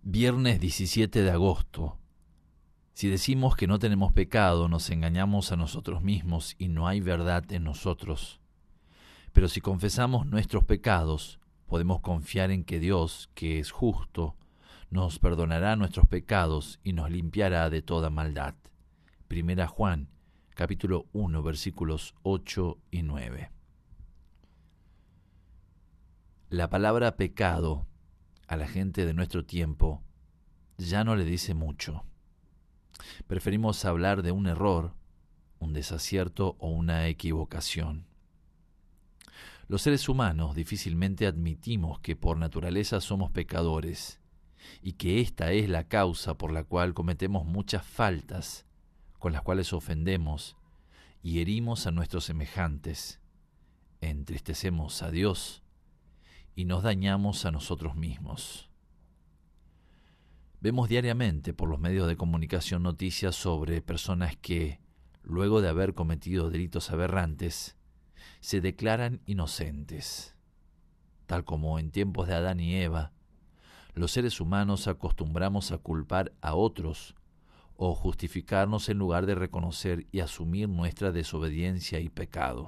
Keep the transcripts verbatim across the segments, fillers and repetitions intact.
Viernes diecisiete de agosto. Si decimos que no tenemos pecado, nos engañamos a nosotros mismos y no hay verdad en nosotros. Pero si confesamos nuestros pecados, podemos confiar en que Dios, que es justo, nos perdonará nuestros pecados y nos limpiará de toda maldad. Primera Juan, capítulo uno, versículos ocho y nueve. La palabra pecado a la gente de nuestro tiempo ya no le dice mucho. Preferimos hablar de un error, un desacierto o una equivocación. Los seres humanos difícilmente admitimos que por naturaleza somos pecadores y que esta es la causa por la cual cometemos muchas faltas, con las cuales ofendemos y herimos a nuestros semejantes, entristecemos a Dios y nos dañamos a nosotros mismos. Vemos diariamente por los medios de comunicación noticias sobre personas que, luego de haber cometido delitos aberrantes, se declaran inocentes. Tal como en tiempos de Adán y Eva, los seres humanos acostumbramos a culpar a otros o justificarnos en lugar de reconocer y asumir nuestra desobediencia y pecado.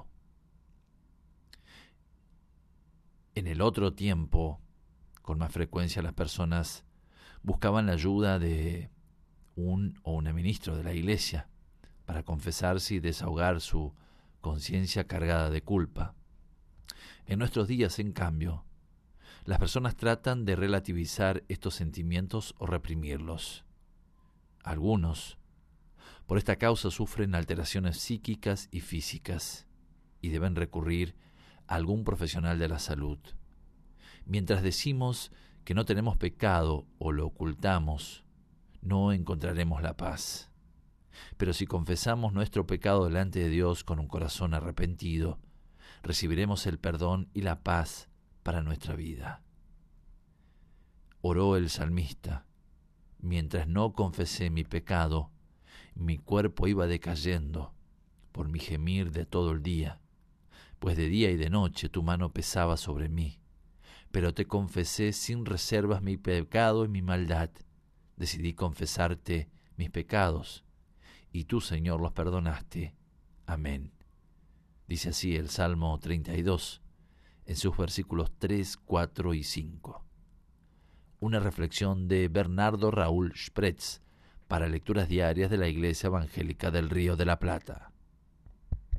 En el otro tiempo, con más frecuencia las personas buscaban la ayuda de un o una ministro de la iglesia para confesarse y desahogar su conciencia cargada de culpa. En nuestros días, en cambio, las personas tratan de relativizar estos sentimientos o reprimirlos. Algunos, por esta causa, sufren alteraciones psíquicas y físicas y deben recurrir a algún profesional de la salud. Mientras decimos que no tenemos pecado o lo ocultamos, no encontraremos la paz. Pero si confesamos nuestro pecado delante de Dios con un corazón arrepentido, recibiremos el perdón y la paz para nuestra vida. Oró el salmista: mientras no confesé mi pecado, mi cuerpo iba decayendo por mi gemir de todo el día, pues de día y de noche tu mano pesaba sobre mí. Pero te confesé sin reservas mi pecado y mi maldad. Decidí confesarte mis pecados, y tú, Señor, los perdonaste. Amén. Dice así el Salmo treinta y dos, en sus versículos tres, cuatro y cinco. Una reflexión de Bernardo Raúl Spretz para lecturas diarias de la Iglesia Evangélica del Río de la Plata.